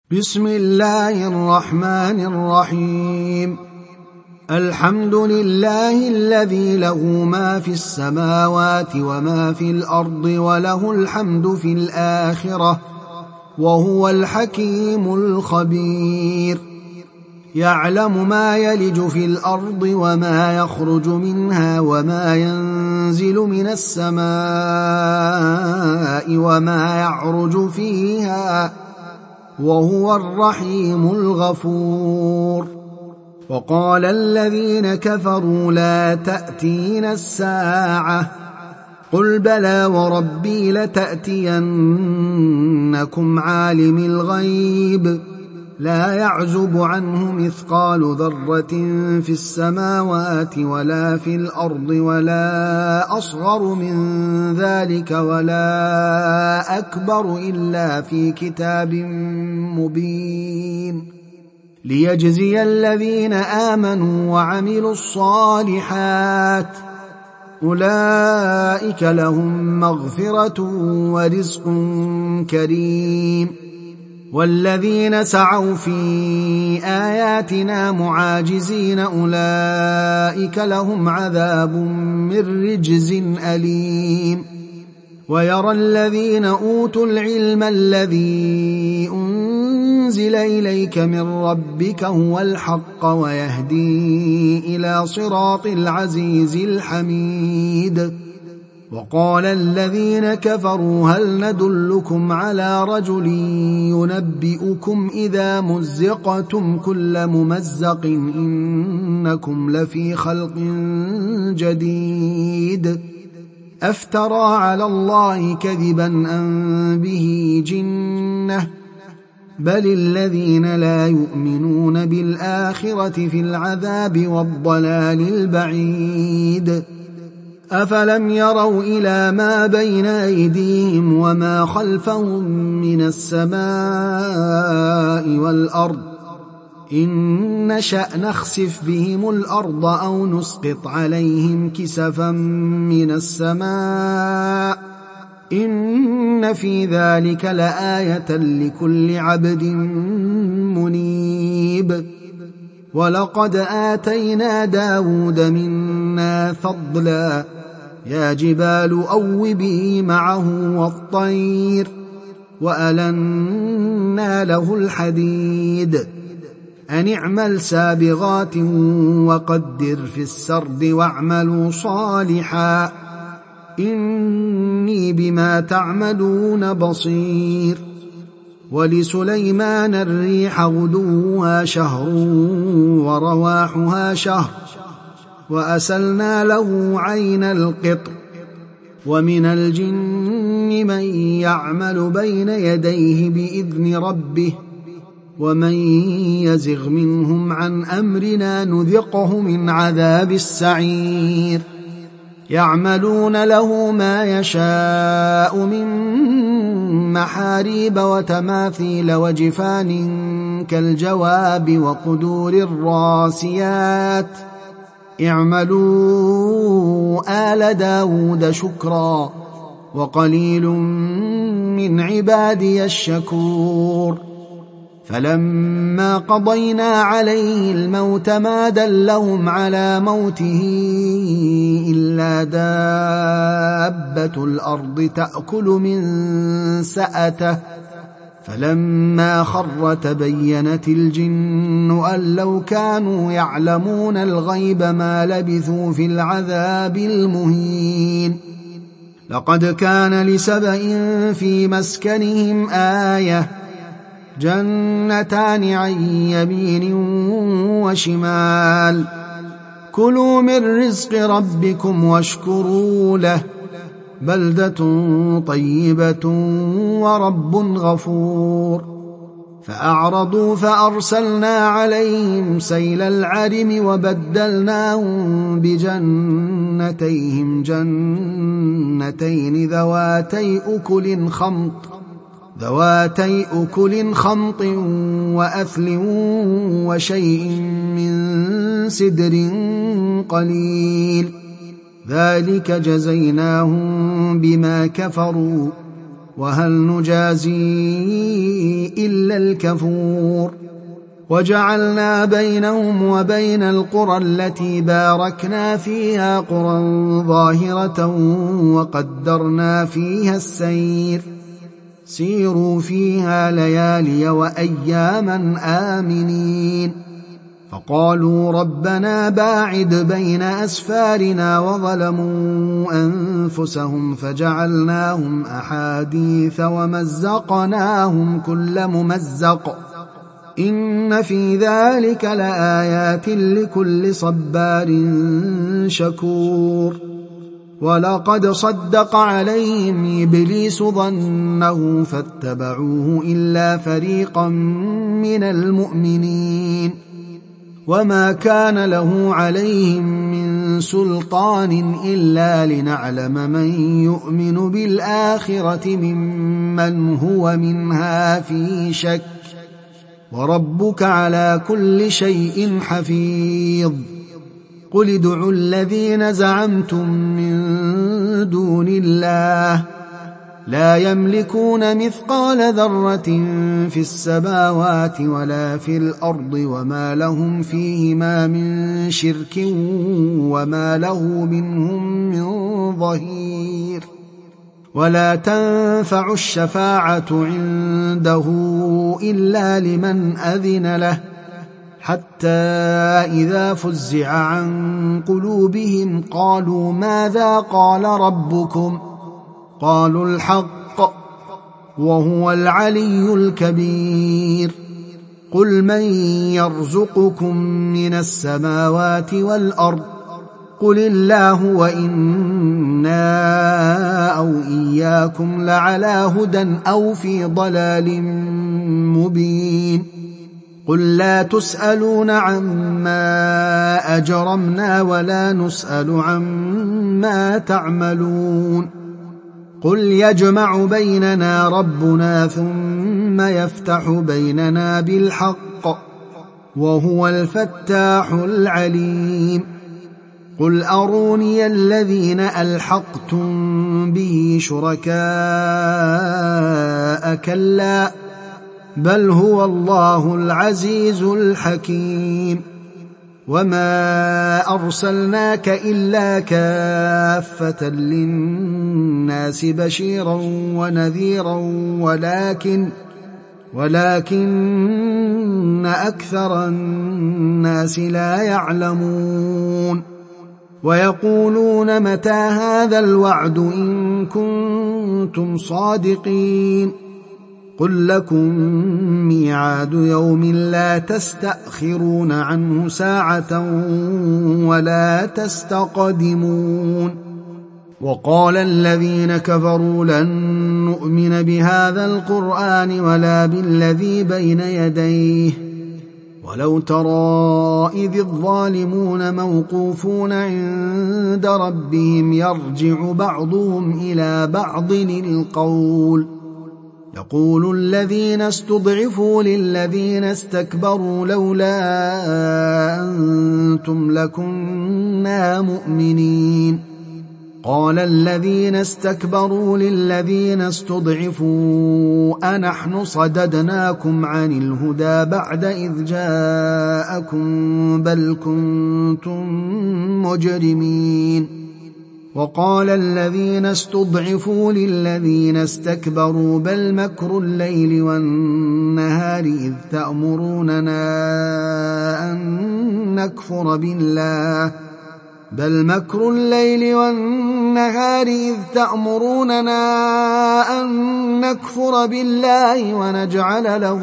بسم الله الرحمن الرحيم. الحمد لله الذي له ما في السماوات وما في الأرض وله الحمد في الآخرة وهو الحكيم الخبير. يعلم ما يلج في الأرض وما يخرج منها وما ينزل من السماء وما يعرج فيها وهو الرحيم الغفور. وقال الذين كفروا لا تأتينا الساعة قل بلى وربي لتأتينكم عالم الغيب لا يعزب عنه مثقال ذرة في السماوات ولا في الأرض ولا أصغر من ذلك ولا أكبر إلا في كتاب مبين ليجزي الذين آمنوا وعملوا الصالحات أولئك لهم مغفرة ورزق كريم. والذين سعوا في آياتنا معاجزين أولئك لهم عذاب من رجز أليم. ويرى الذين أوتوا العلم الذي أنزل إليك من ربك هو الحق ويهدي إلى صراط العزيز الحميد. وقال الذين كفروا هل ندلكم على رجل ينبئكم إذا مزقتم كل ممزق إنكم لفي خلق جديد أفترى على الله كذبا أم به جنة بل الذين لا يؤمنون بالآخرة في العذاب والضلال البعيد. أفلم يروا إلى ما بين أيديهم وما خلفهم من السماء والأرض إن نشأ نخسف بهم الأرض أو نسقط عليهم كسفا من السماء إن في ذلك لآية لكل عبد منيب. ولقد آتينا داود منا فضلا يا جبال أوبي معه والطير وألنا له الحديد أن اعمل سابغات وقدر في السرد واعملوا صالحا إني بما تعملون بصير. ولسليمان الريح غدوها شهر ورواحها شهر وأسلنا له عين القطر. ومن الجن من يعمل بين يديه بإذن ربه ومن يزغ منهم عن أمرنا نذقه من عذاب السعير. يعملون له ما يشاء من محاريب وتماثيل وجفان كالجواب وقدور الراسيات اعملوا آل داود شكرا وقليل من عبادي الشكور. فلما قضينا عليه الموت ما دلهم على موته إلا دابة الأرض تأكل من سأته فلما خر تبينت الجن أن لو كانوا يعلمون الغيب ما لبثوا في العذاب المهين. لقد كان لسبإ في مسكنهم آية جنتان عن يمين وشمال كلوا من رزق ربكم واشكروا له بلدة طيبة ورب غفور. فأعرضوا فأرسلنا عليهم سيل العرم وبدلناهم بجنتيهم جنتين ذواتي أكل خمط وأثل وشيء من سدر قليل ذلك جزيناهم بما كفروا وهل نجازي إلا الكفور وجعلنا بينهم وبين القرى التي باركنا فيها قرى ظاهرة وقدرنا فيها السير سيروا فيها ليالي وأياما آمنين فقالوا ربنا باعد بين أسفارنا وظلموا أنفسهم فجعلناهم أحاديث ومزقناهم كل ممزق إن في ذلك لآيات لكل صبار شكور ولقد صدق عليهم إبليس ظنه فاتبعوه إلا فريقا من المؤمنين وما كان له عليهم من سلطان إلا لنعلم من يؤمن بالآخرة ممن هو منها في شك وربك على كل شيء حفيظ قل ادعوا الذين زعمتم من دون الله لا يملكون مثقال ذرة في السماوات ولا في الأرض وما لهم فيهما من شرك وما له منهم من ظهير ولا تنفع الشفاعة عنده إلا لمن أذن له حتى إذا فزع عن قلوبهم قالوا ماذا قال ربكم قالوا الحق وهو العلي الكبير قل من يرزقكم من السماوات والأرض قل الله وإنا أو إياكم لعلى هدى أو في ضلال مبين قل لا تسألون عما أجرمنا ولا نسأل عما تعملون قل يجمع بيننا ربنا ثم يفتح بيننا بالحق وهو الفتاح العليم قل أروني الذين ألحقتم به شركاء كلا بل هو الله العزيز الحكيم وما أرسلناك إلا كافة للناس بشيرا ونذيرا ولكن أكثر الناس لا يعلمون ويقولون متى هذا الوعد إن كنتم صادقين قل لكم ميعاد يوم لا تستأخرون عنه ساعة ولا تستقدمون وقال الذين كفروا لن نؤمن بهذا القرآن ولا بالذي بين يديه ولو ترى إذ الظالمون موقوفون عند ربهم يرجع بعضهم إلى بعض القول يقول الذين استضعفوا للذين استكبروا لولا أنتم لكنا مؤمنين قال الذين استكبروا للذين استضعفوا أنحن صددناكم عن الهدى بعد إذ جاءكم بل كنتم مجرمين وقال الذين استضعفوا للذين استكبروا بل مكر الليل والنهار إذ تأمروننا أن نكفر بالله بل مكر الليل والنهار إذ تأمروننا أن نكفر بالله ونجعل له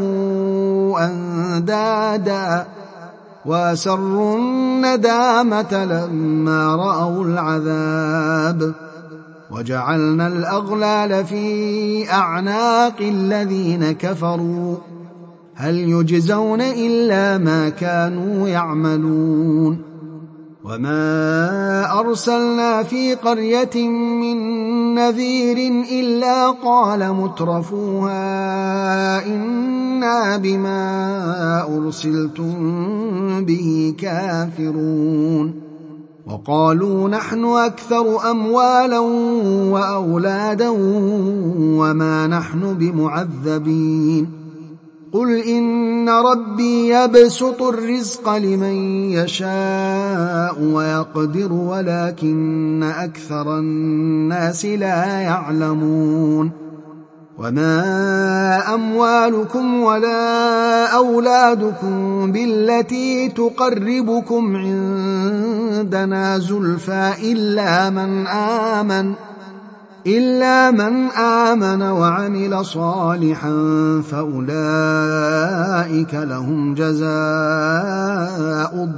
أندادا وأسروا الندامة لما رأوا العذاب وجعلنا الأغلال في أعناق الذين كفروا هل يجزون إلا ما كانوا يعملون وما أرسلنا في قرية من نذير إلا قال مترفوها إنا بما أرسلتم به كافرون وقالوا نحن أكثر أموالا وأولادا وما نحن بمعذبين قل إن ربي يبسط الرزق لمن يشاء ويقدر ولكن أكثر الناس لا يعلمون وما أموالكم ولا أولادكم بالتي تقربكم عندنا زلفى إلا من آمن وعمل صالحا فأولئك لهم جزاء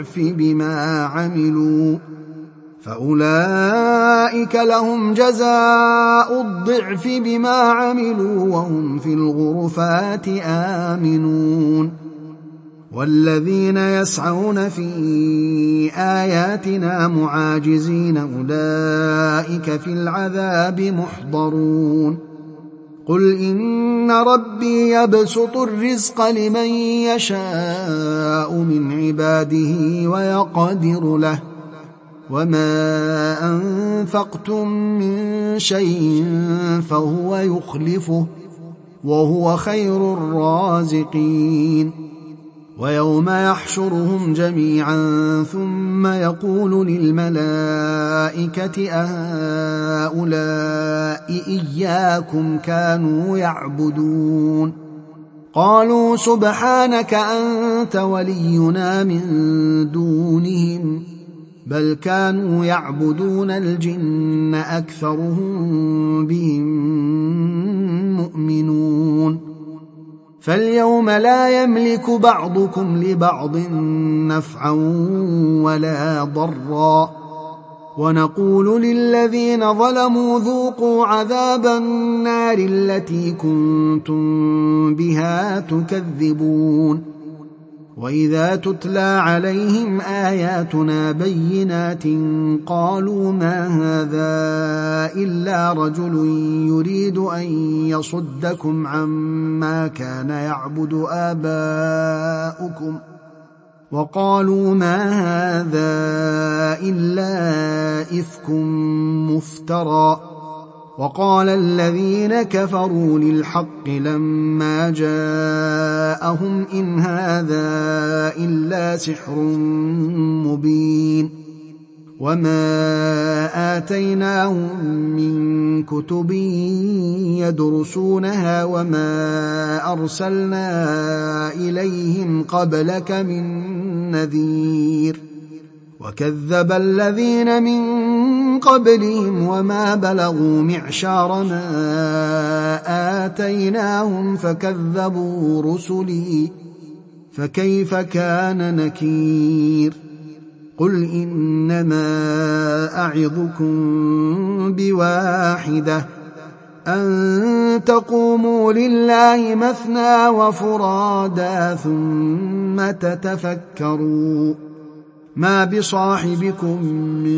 الضعف بما عملوا وهم في الغرفات آمنون والذين يسعون في آياتنا معاجزين أولئك في العذاب محضرون قل إن ربي يبسط الرزق لمن يشاء من عباده ويقدر له وما أنفقتم من شيء فهو يخلفه وهو خير الرازقين ويوم يحشرهم جميعا ثم يقول للملائكة أهؤلاء إياكم كانوا يعبدون قالوا سبحانك أنت ولينا من دونهم بل كانوا يعبدون الجن أكثرهم بهم مؤمنون فاليوم لا يملك بعضكم لبعض نفعا ولا ضرا ونقول للذين ظلموا ذوقوا عذاب النار التي كنتم بها تكذبون وإذا تتلى عليهم آياتنا بينات قالوا ما هذا إلا رجل يريد أن يصدكم عما كان يعبد آباؤكم وقالوا ما هذا إلا إفك مفترى وقال الذين كفروا للحق لما جاءهم إن هذا إلا سحر مبين وما آتيناهم من كتب يدرسونها وما أرسلنا إليهم قبلك من نذير وكذب الذين من قبلهم وما بلغوا معشار ما آتيناهم فكذبوا رسلي فكيف كان نكير قل إنما أعظكم بواحدة أن تقوموا لله مثنى وفرادا ثم تتفكروا ما بصاحبكم من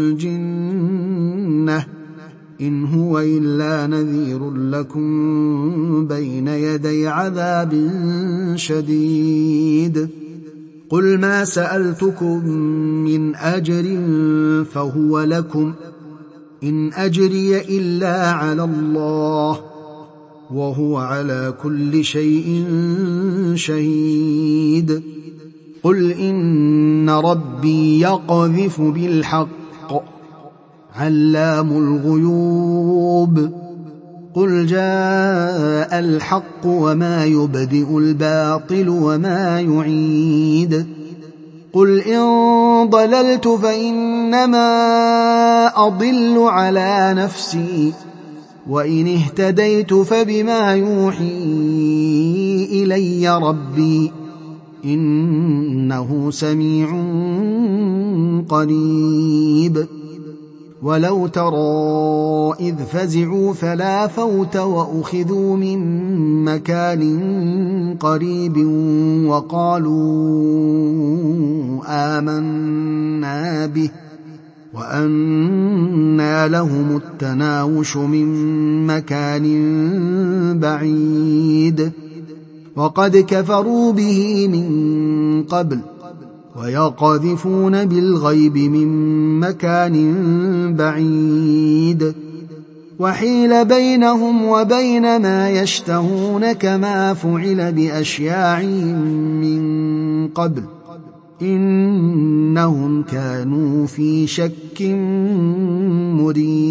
جنة إن هو إلا نذير لكم بين يدي عذاب شديد قل ما سألتكم من أجر فهو لكم إن أجري إلا على الله وهو على كل شيء شهيد قل إن ربي يقذف بالحق علام الغيوب قل جاء الحق وما يبدئ الباطل وما يعيد قل إن ضللت فإنما أضل على نفسي وإن اهتديت فبما يوحي إلي ربي إنه سميع قريب ولو ترى إذ فزعوا فلا فوت وأخذوا من مكان قريب وقالوا آمنا به وأنى لهم التناوش من مكان بعيد وقد كفروا به من قبل ويقذفون بالغيب من مكان بعيد وحيل بينهم وبين ما يشتهون كما فعل بأشياعهم من قبل إنهم كانوا في شك مريب